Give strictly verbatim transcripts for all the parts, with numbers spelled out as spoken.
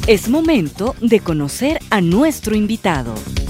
Es momento de conocer a nuestro invitado.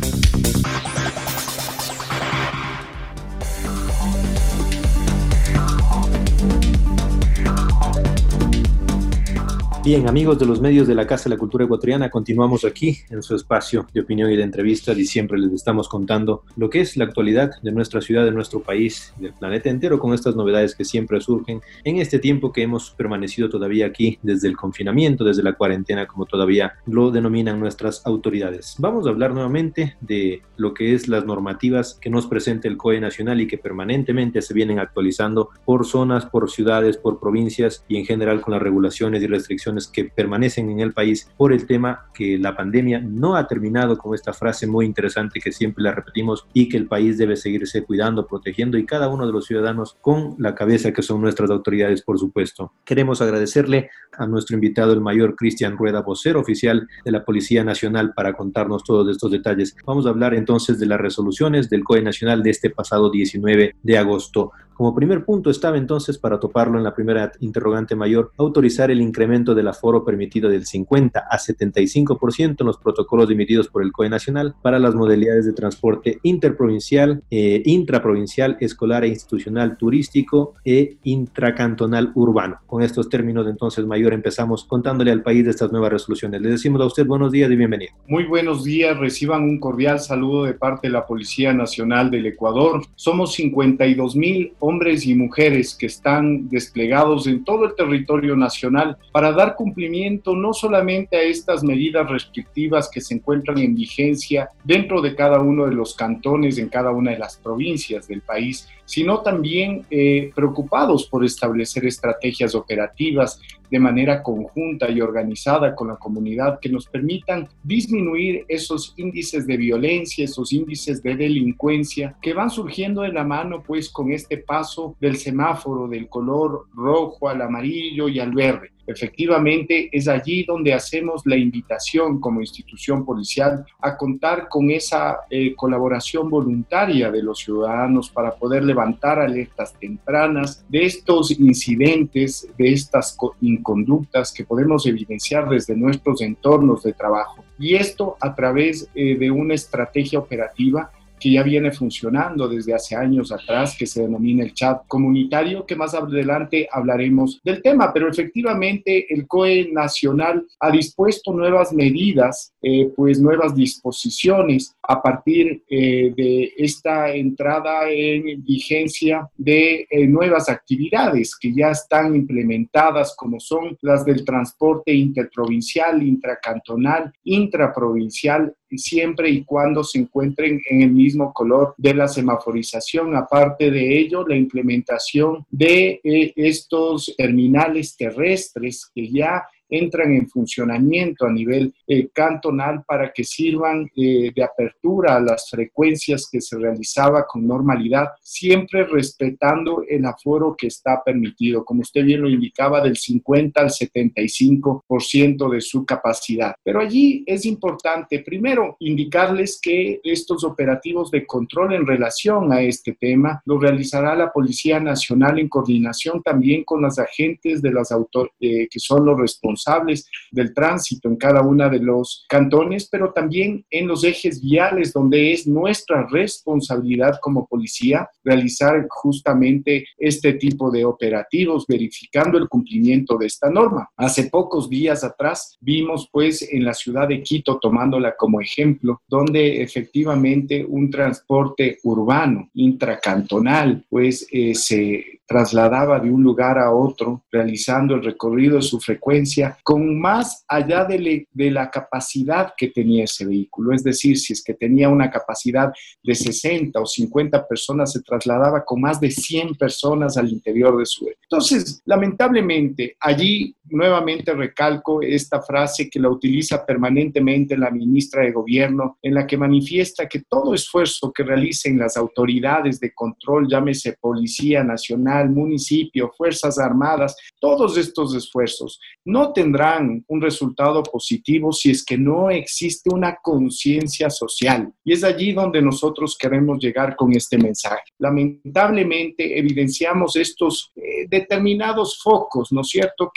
Bien, amigos de los medios de la Casa de la Cultura Ecuatoriana, continuamos aquí en su espacio de opinión y de entrevistas y siempre les estamos contando lo que es la actualidad de nuestra ciudad, de nuestro país, del planeta entero, con estas novedades que siempre surgen en este tiempo que hemos permanecido todavía aquí desde el confinamiento, desde la cuarentena, como todavía lo denominan nuestras autoridades. Vamos a hablar nuevamente de lo que es las normativas que nos presenta el C O E Nacional y que permanentemente se vienen actualizando por zonas, por ciudades, por provincias y en general con las regulaciones y restricciones que permanecen en el país por el tema que la pandemia no ha terminado, con esta frase muy interesante que siempre la repetimos, y que el país debe seguirse cuidando, protegiendo, y cada uno de los ciudadanos con la cabeza que son nuestras autoridades, por supuesto. Queremos agradecerle a nuestro invitado, el mayor Cristian Rueda, vocero oficial de la Policía Nacional, para contarnos todos estos detalles. Vamos a hablar entonces de las resoluciones del C O E Nacional de este pasado diecinueve de agosto. Como primer punto estaba entonces, para toparlo en la primera interrogante mayor, autorizar el incremento del aforo permitido del cincuenta a setenta y cinco por ciento en los protocolos emitidos por el C O E Nacional para las modalidades de transporte interprovincial, eh, intraprovincial, escolar e institucional, turístico e intracantonal urbano. Con estos términos entonces, mayor, empezamos contándole al país de estas nuevas resoluciones. Le decimos a usted buenos días y bienvenido. Muy buenos días, reciban un cordial saludo de parte de la Policía Nacional del Ecuador. Somos cincuenta y dos mil hombres y mujeres que están desplegados en todo el territorio nacional para dar cumplimiento no solamente a estas medidas restrictivas que se encuentran en vigencia dentro de cada uno de los cantones, en cada una de las provincias del país, sino también eh, preocupados por establecer estrategias operativas de manera conjunta y organizada con la comunidad que nos permitan disminuir esos índices de violencia, esos índices de delincuencia que van surgiendo de la mano pues con este paso del semáforo del color rojo al amarillo y al verde. Efectivamente, es allí donde hacemos la invitación como institución policial a contar con esa eh, colaboración voluntaria de los ciudadanos para poder levantar alertas tempranas de estos incidentes, de estas inconductas que podemos evidenciar desde nuestros entornos de trabajo. Y esto a través eh, de una estrategia operativa que ya viene funcionando desde hace años atrás, que se denomina el chat comunitario, que más adelante hablaremos del tema, pero efectivamente el C O E Nacional ha dispuesto nuevas medidas, eh, pues nuevas disposiciones a partir eh, de esta entrada en vigencia de eh, nuevas actividades que ya están implementadas, como son las del transporte interprovincial, intracantonal, intraprovincial, siempre y cuando se encuentren en el mismo color de la semaforización. Aparte de ello, la implementación de eh, estos terminales terrestres que ya entran en funcionamiento a nivel eh, cantonal para que sirvan eh, de apertura a las frecuencias que se realizaba con normalidad, siempre respetando el aforo que está permitido, como usted bien lo indicaba, del cincuenta al setenta y cinco por ciento de su capacidad. Pero allí es importante, primero, indicarles que estos operativos de control en relación a este tema lo realizará la Policía Nacional en coordinación también con los agentes de las autor- eh, que son los responsables del tránsito en cada uno de los cantones, pero también en los ejes viales, donde es nuestra responsabilidad como policía realizar justamente este tipo de operativos, verificando el cumplimiento de esta norma. Hace pocos días atrás vimos pues en la ciudad de Quito, tomándola como ejemplo, donde efectivamente un transporte urbano, intracantonal, pues eh, se trasladaba de un lugar a otro, realizando el recorrido de su frecuencia con más allá de, le, de la capacidad que tenía ese vehículo. Es decir, si es que tenía una capacidad de sesenta o cincuenta personas, se trasladaba con más de cien personas al interior de su vehículo. Entonces, lamentablemente, allí nuevamente recalco esta frase que la utiliza permanentemente la ministra de Gobierno, en la que manifiesta que todo esfuerzo que realicen las autoridades de control, llámese Policía Nacional, municipio, Fuerzas Armadas, todos estos esfuerzos no tendrán un resultado positivo si es que no existe una conciencia social. Y es allí donde nosotros queremos llegar con este mensaje. Lamentablemente evidenciamos estos eh, determinados focos, ¿no es cierto?, que responden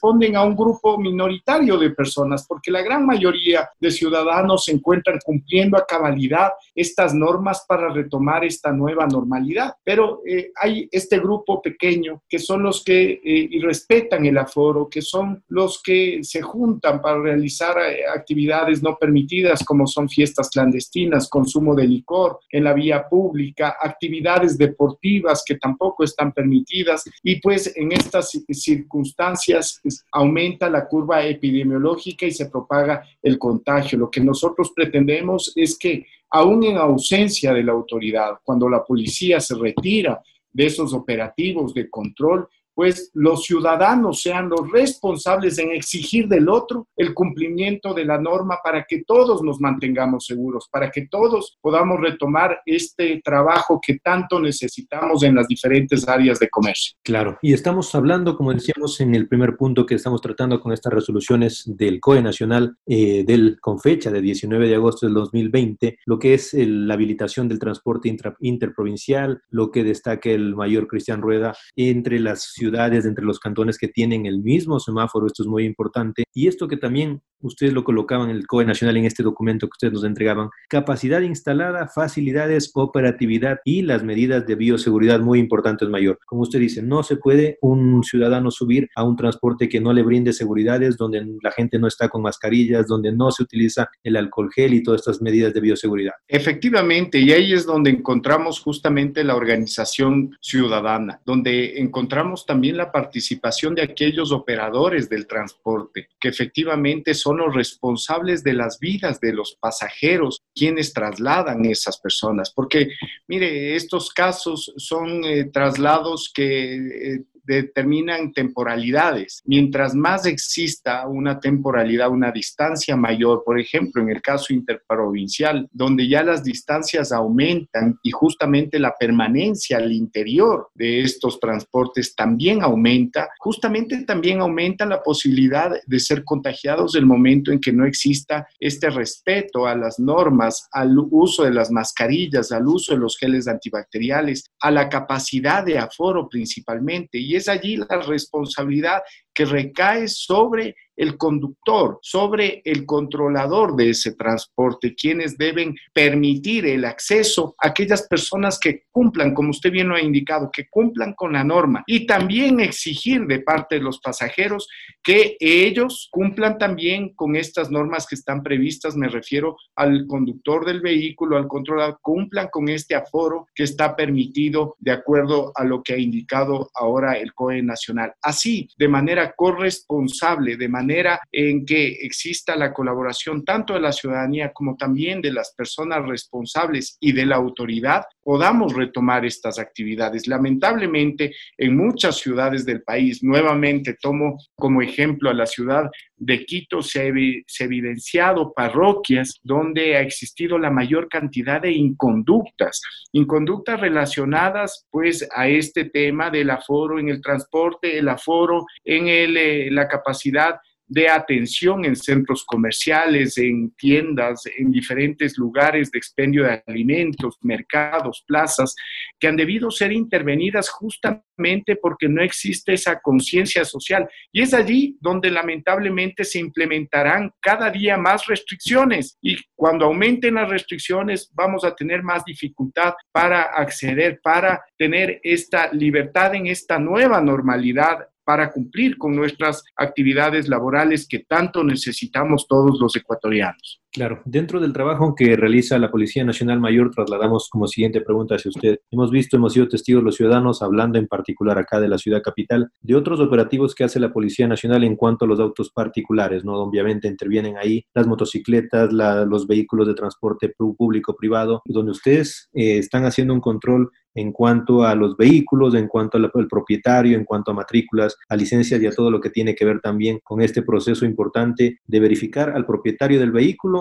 responden a un grupo minoritario de personas, porque la gran mayoría de ciudadanos se encuentran cumpliendo a cabalidad estas normas para retomar esta nueva normalidad. Pero eh, hay este grupo pequeño que son los que eh, respetan el aforo, que son los que se juntan para realizar eh, actividades no permitidas, como son fiestas clandestinas, consumo de licor en la vía pública, actividades deportivas que tampoco están permitidas, y pues en estas circunstancias pues, aumenta la curva epidemiológica y se propaga el contagio. Lo que nosotros pretendemos es que aún en ausencia de la autoridad, cuando la policía se retira de esos operativos de control, pues los ciudadanos sean los responsables en exigir del otro el cumplimiento de la norma para que todos nos mantengamos seguros, para que todos podamos retomar este trabajo que tanto necesitamos en las diferentes áreas de comercio. Claro, y estamos hablando, como decíamos en el primer punto que estamos tratando con estas resoluciones del C O E Nacional, eh, del, con fecha de diecinueve de agosto del dos mil veinte, lo que es el, la habilitación del transporte intra, interprovincial, lo que destaca el mayor Cristian Rueda entre las ciudades ciudades, entre los cantones que tienen el mismo semáforo. Esto es muy importante. Y esto que también ustedes lo colocaban en el C O E Nacional, en este documento que ustedes nos entregaban, capacidad instalada, facilidades, operatividad y las medidas de bioseguridad muy importantes, mayor. Como usted dice, no se puede un ciudadano subir a un transporte que no le brinde seguridades, donde la gente no está con mascarillas, donde no se utiliza el alcohol gel y todas estas medidas de bioseguridad. Efectivamente, y ahí es donde encontramos justamente la organización ciudadana, donde encontramos también la participación de aquellos operadores del transporte, que efectivamente son los responsables de las vidas de los pasajeros, quienes trasladan esas personas. Porque, mire, estos casos son eh, traslados que eh, determinan temporalidades. Mientras más exista una temporalidad, una distancia mayor, por ejemplo, en el caso interprovincial, donde ya las distancias aumentan y justamente la permanencia al interior de estos transportes también aumenta, justamente también aumenta la posibilidad de ser contagiados del momento en que no exista este respeto a las normas, al uso de las mascarillas, al uso de los geles antibacteriales, a la capacidad de aforo principalmente. Y es allí la responsabilidad que recae sobre el conductor, sobre el controlador de ese transporte, quienes deben permitir el acceso a aquellas personas que cumplan, como usted bien lo ha indicado, que cumplan con la norma, y también exigir de parte de los pasajeros que ellos cumplan también con estas normas que están previstas. Me refiero al conductor del vehículo, al controlador, cumplan con este aforo que está permitido de acuerdo a lo que ha indicado ahora el C O E Nacional. Así, de manera corresponsable, de manera en que exista la colaboración tanto de la ciudadanía como también de las personas responsables y de la autoridad, podamos retomar estas actividades. Lamentablemente, en muchas ciudades del país, nuevamente tomo como ejemplo a la ciudad de Quito, se ha, se ha evidenciado parroquias donde ha existido la mayor cantidad de inconductas, inconductas relacionadas pues a este tema del aforo en el transporte, el aforo en el, eh, la capacidad de atención en centros comerciales, en tiendas, en diferentes lugares de expendio de alimentos, mercados, plazas, que han debido ser intervenidas justamente porque no existe esa conciencia social. Y es allí donde lamentablemente se implementarán cada día más restricciones, y cuando aumenten las restricciones vamos a tener más dificultad para acceder, para tener esta libertad en esta nueva normalidad, para cumplir con nuestras actividades laborales que tanto necesitamos todos los ecuatorianos. Claro, dentro del trabajo que realiza la Policía Nacional Mayor, trasladamos como siguiente pregunta hacia usted. Hemos visto, hemos sido testigos los ciudadanos, hablando en particular acá de la ciudad capital, de otros operativos que hace la Policía Nacional en cuanto a los autos particulares, ¿no? Obviamente intervienen ahí las motocicletas, la, los vehículos de transporte público-privado, donde ustedes eh, están haciendo un control en cuanto a los vehículos, en cuanto al propietario, en cuanto a matrículas, a licencias y a todo lo que tiene que ver también con este proceso importante de verificar al propietario del vehículo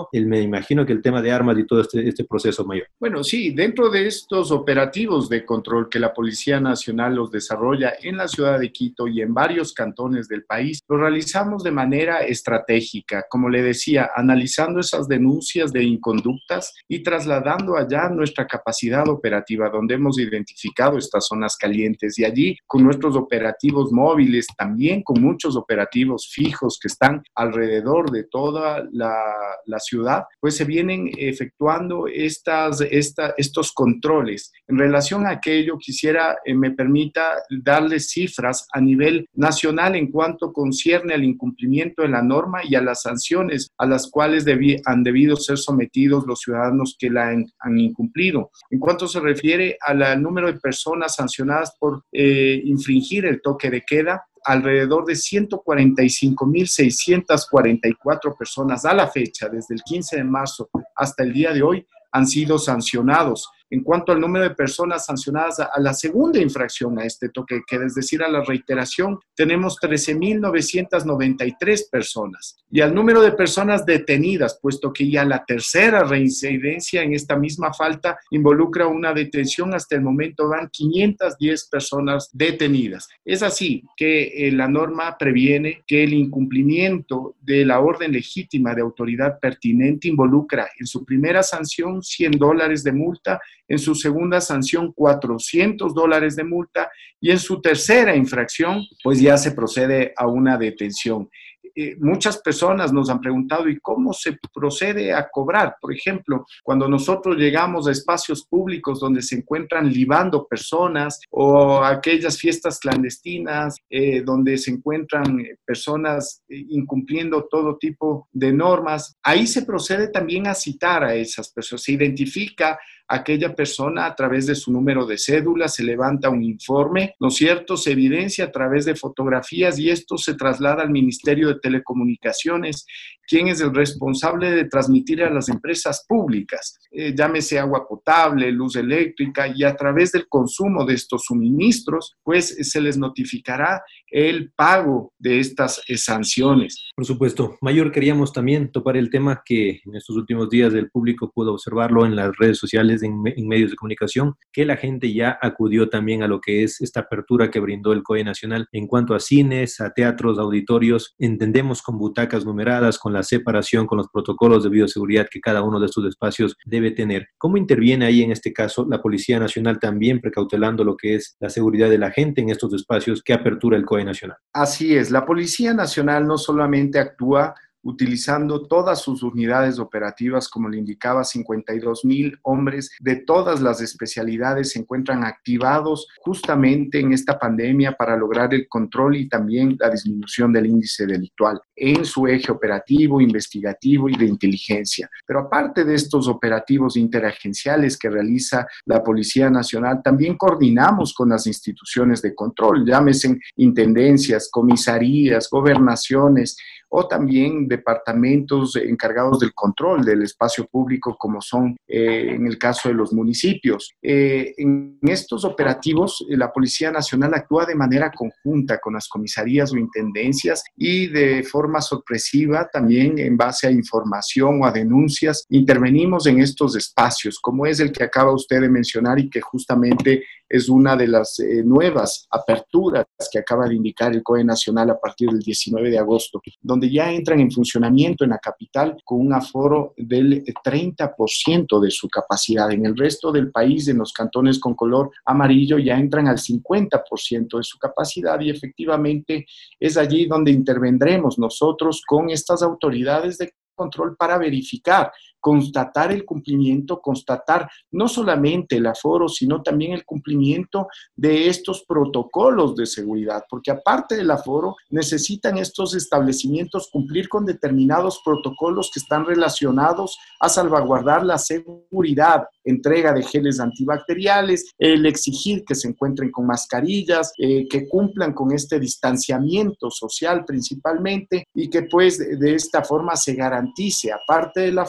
sino el, me imagino que el tema de armas y todo este, este proceso mayor. Bueno, sí, dentro de estos operativos de control que la Policía Nacional los desarrolla en la ciudad de Quito y en varios cantones del país, lo realizamos de manera estratégica, como le decía, analizando esas denuncias de inconductas y trasladando allá nuestra capacidad operativa, donde hemos identificado estas zonas calientes, y allí con nuestros operativos móviles, también con muchos operativos fijos que están alrededor de toda la, la ciudad, pues se vienen efectuando estas, esta, estos controles. En relación a aquello, quisiera, eh, me permita darles cifras a nivel nacional en cuanto concierne al incumplimiento de la norma y a las sanciones a las cuales debi- han debido ser sometidos los ciudadanos que la han, han incumplido. En cuanto se refiere al número de personas sancionadas por eh, infringir el toque de queda, alrededor de ciento cuarenta y cinco mil seiscientas cuarenta y cuatro personas a la fecha, desde el quince de marzo hasta el día de hoy, han sido sancionados. En cuanto al número de personas sancionadas a la segunda infracción a este toque de queda, es decir, a la reiteración, tenemos trece mil novecientas noventa y tres personas. Y al número de personas detenidas, puesto que ya la tercera reincidencia en esta misma falta involucra una detención, hasta el momento van quinientas diez personas detenidas. Es así que eh, la norma previene que el incumplimiento de la orden legítima de autoridad pertinente involucra en su primera sanción cien dólares de multa, en su segunda sanción cuatrocientos dólares de multa y en su tercera infracción pues ya se procede a una detención. Eh, muchas personas nos han preguntado, ¿y cómo se procede a cobrar? Por ejemplo, cuando nosotros llegamos a espacios públicos donde se encuentran libando personas, o aquellas fiestas clandestinas eh, donde se encuentran personas eh, incumpliendo todo tipo de normas, ahí se procede también a citar a esas personas. Se identifica aquella persona a través de su número de cédula, se levanta un informe, ¿no es cierto? Se evidencia a través de fotografías y esto se traslada al Ministerio de Telecomunicaciones, quien es el responsable de transmitir a las empresas públicas, eh, llámese agua potable, luz eléctrica, y a través del consumo de estos suministros, pues se les notificará el pago de estas eh, sanciones. Por supuesto. Mayor, queríamos también topar el tema que en estos últimos días el público pudo observarlo en las redes sociales, en, en medios de comunicación, que la gente ya acudió también a lo que es esta apertura que brindó el C O E Nacional en cuanto a cines, a teatros, auditorios. Entendemos con butacas numeradas, con la separación, con los protocolos de bioseguridad que cada uno de estos espacios debe tener. ¿Cómo interviene ahí en este caso la Policía Nacional también precautelando lo que es la seguridad de la gente en estos espacios que apertura el C O E Nacional? Así es, la Policía Nacional no solamente actúa utilizando todas sus unidades operativas, como le indicaba, cincuenta y dos mil hombres de todas las especialidades se encuentran activados justamente en esta pandemia para lograr el control y también la disminución del índice delictual en su eje operativo, investigativo y de inteligencia. Pero aparte de estos operativos interagenciales que realiza la Policía Nacional, también coordinamos con las instituciones de control, llámese intendencias, comisarías, gobernaciones, o también departamentos encargados del control del espacio público, como son eh, en el caso de los municipios. Eh, en estos operativos, eh, la Policía Nacional actúa de manera conjunta con las comisarías o intendencias y de forma sorpresiva, también en base a información o a denuncias, intervenimos en estos espacios, como es el que acaba usted de mencionar y que justamente es una de las eh, nuevas aperturas que acaba de indicar el C O E Nacional a partir del diecinueve de agosto, donde ya entran en funcionamiento en la capital con un aforo del treinta por ciento de su capacidad. En el resto del país, en los cantones con color amarillo, ya entran al cincuenta por ciento de su capacidad y efectivamente es allí donde intervendremos nosotros con estas autoridades de control para verificar, constatar el cumplimiento, constatar no solamente el aforo, sino también el cumplimiento de estos protocolos de seguridad, porque aparte del aforo, necesitan estos establecimientos cumplir con determinados protocolos que están relacionados a salvaguardar la seguridad, entrega de geles antibacteriales, el exigir que se encuentren con mascarillas, eh, que cumplan con este distanciamiento social principalmente y que pues de esta forma se garantice, aparte del aforo,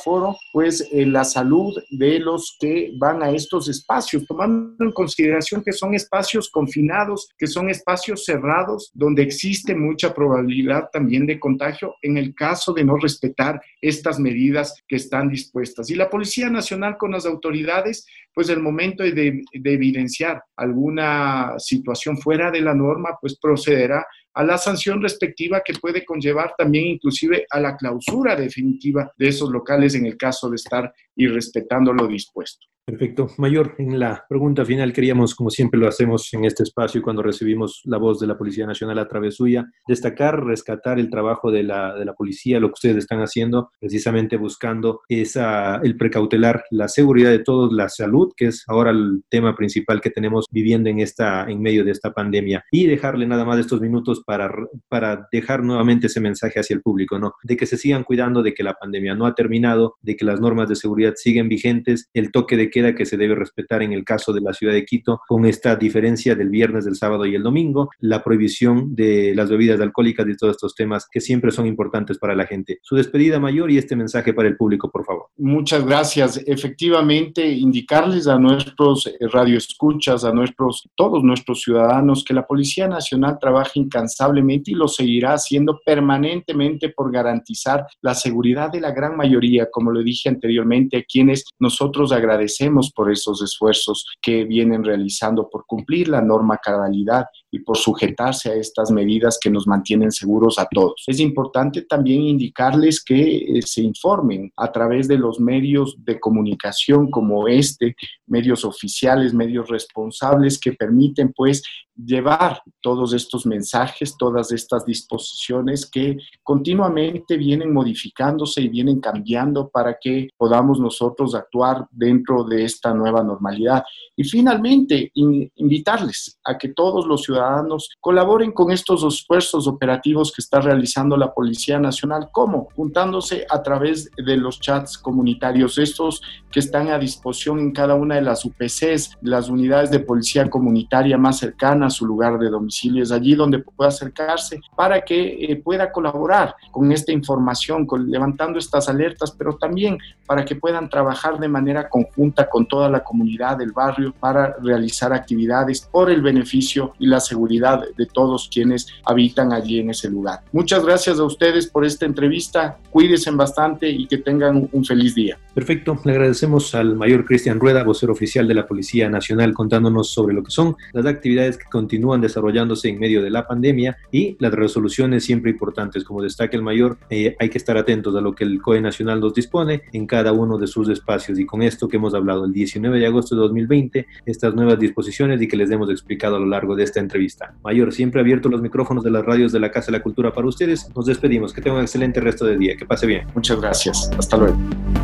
pues eh, la salud de los que van a estos espacios, tomando en consideración que son espacios confinados, que son espacios cerrados, donde existe mucha probabilidad también de contagio en el caso de no respetar estas medidas que están dispuestas. Y la Policía Nacional con las autoridades, pues el momento de, de evidenciar alguna situación fuera de la norma, pues procederá a la sanción respectiva que puede conllevar también inclusive a la clausura definitiva de esos locales en el caso de estar irrespetando lo dispuesto. Perfecto. Mayor, en la pregunta final queríamos, como siempre lo hacemos en este espacio y cuando recibimos la voz de la Policía Nacional a través suya, destacar, rescatar el trabajo de la, de la policía, lo que ustedes están haciendo, precisamente buscando esa, el precautelar, la seguridad de todos, la salud, que es ahora el tema principal que tenemos viviendo en, esta, en medio de esta pandemia, y dejarle nada más estos minutos para, para dejar nuevamente ese mensaje hacia el público, ¿no? De que se sigan cuidando, de que la pandemia no ha terminado, de que las normas de seguridad siguen vigentes, el toque de queda que se debe respetar en el caso de la ciudad de Quito, con esta diferencia del viernes, del sábado y el domingo, la prohibición de las bebidas alcohólicas y todos estos temas que siempre son importantes para la gente. Su despedida, Mayor, y este mensaje para el público, por favor. Muchas gracias. Efectivamente, indicarles a nuestros radioescuchas, a nuestros, todos nuestros ciudadanos, que la Policía Nacional trabaja incansablemente y lo seguirá haciendo permanentemente por garantizar la seguridad de la gran mayoría, como lo dije anteriormente, a quienes nosotros agradecemos por esos esfuerzos que vienen realizando por cumplir la norma cabalidad y por sujetarse a estas medidas que nos mantienen seguros a todos. Es importante también indicarles que eh, se informen a través de los medios de comunicación como este, medios oficiales, medios responsables que permiten pues llevar todos estos mensajes, todas estas disposiciones que continuamente vienen modificándose y vienen cambiando para que podamos nosotros actuar dentro de esta nueva normalidad. Y finalmente, in, invitarles a que todos los ciudadanos colaboren con estos esfuerzos operativos que está realizando la Policía Nacional. ¿Cómo? Juntándose a través de los chats comunitarios, estos que están a disposición en cada una de las U P Cs, las unidades de policía comunitaria más cercanas a su lugar de domicilio. Es allí donde pueda acercarse para que eh, pueda colaborar con esta información, con, levantando estas alertas, pero también para que puedan trabajar de manera conjunta con toda la comunidad del barrio para realizar actividades por el beneficio y la seguridad de todos quienes habitan allí en ese lugar. Muchas gracias a ustedes por esta entrevista. Cuídense bastante y que tengan un feliz día. Perfecto. Le agradecemos al Mayor Cristian Rueda, vocero oficial de la Policía Nacional, contándonos sobre lo que son las actividades que continúan desarrollándose en medio de la pandemia y las resoluciones siempre importantes. Como destaca el Mayor, eh, hay que estar atentos a lo que el C O E Nacional nos dispone en cada uno de sus espacios. Y con esto que hemos hablado el diecinueve de agosto de dos mil veinte, estas nuevas disposiciones y que les hemos explicado a lo largo de esta entrevista. Mayor, siempre abierto los micrófonos de las radios de la Casa de la Cultura para ustedes. Nos despedimos. Que tengan un excelente resto de día. Que pase bien. Muchas gracias. Hasta luego.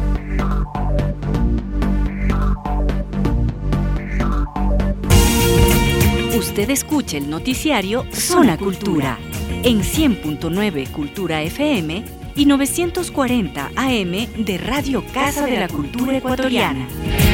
Usted escucha el noticiario Zona Cultura en cien punto nueve Cultura F M y novecientos cuarenta A M de Radio Casa de la Cultura Ecuatoriana.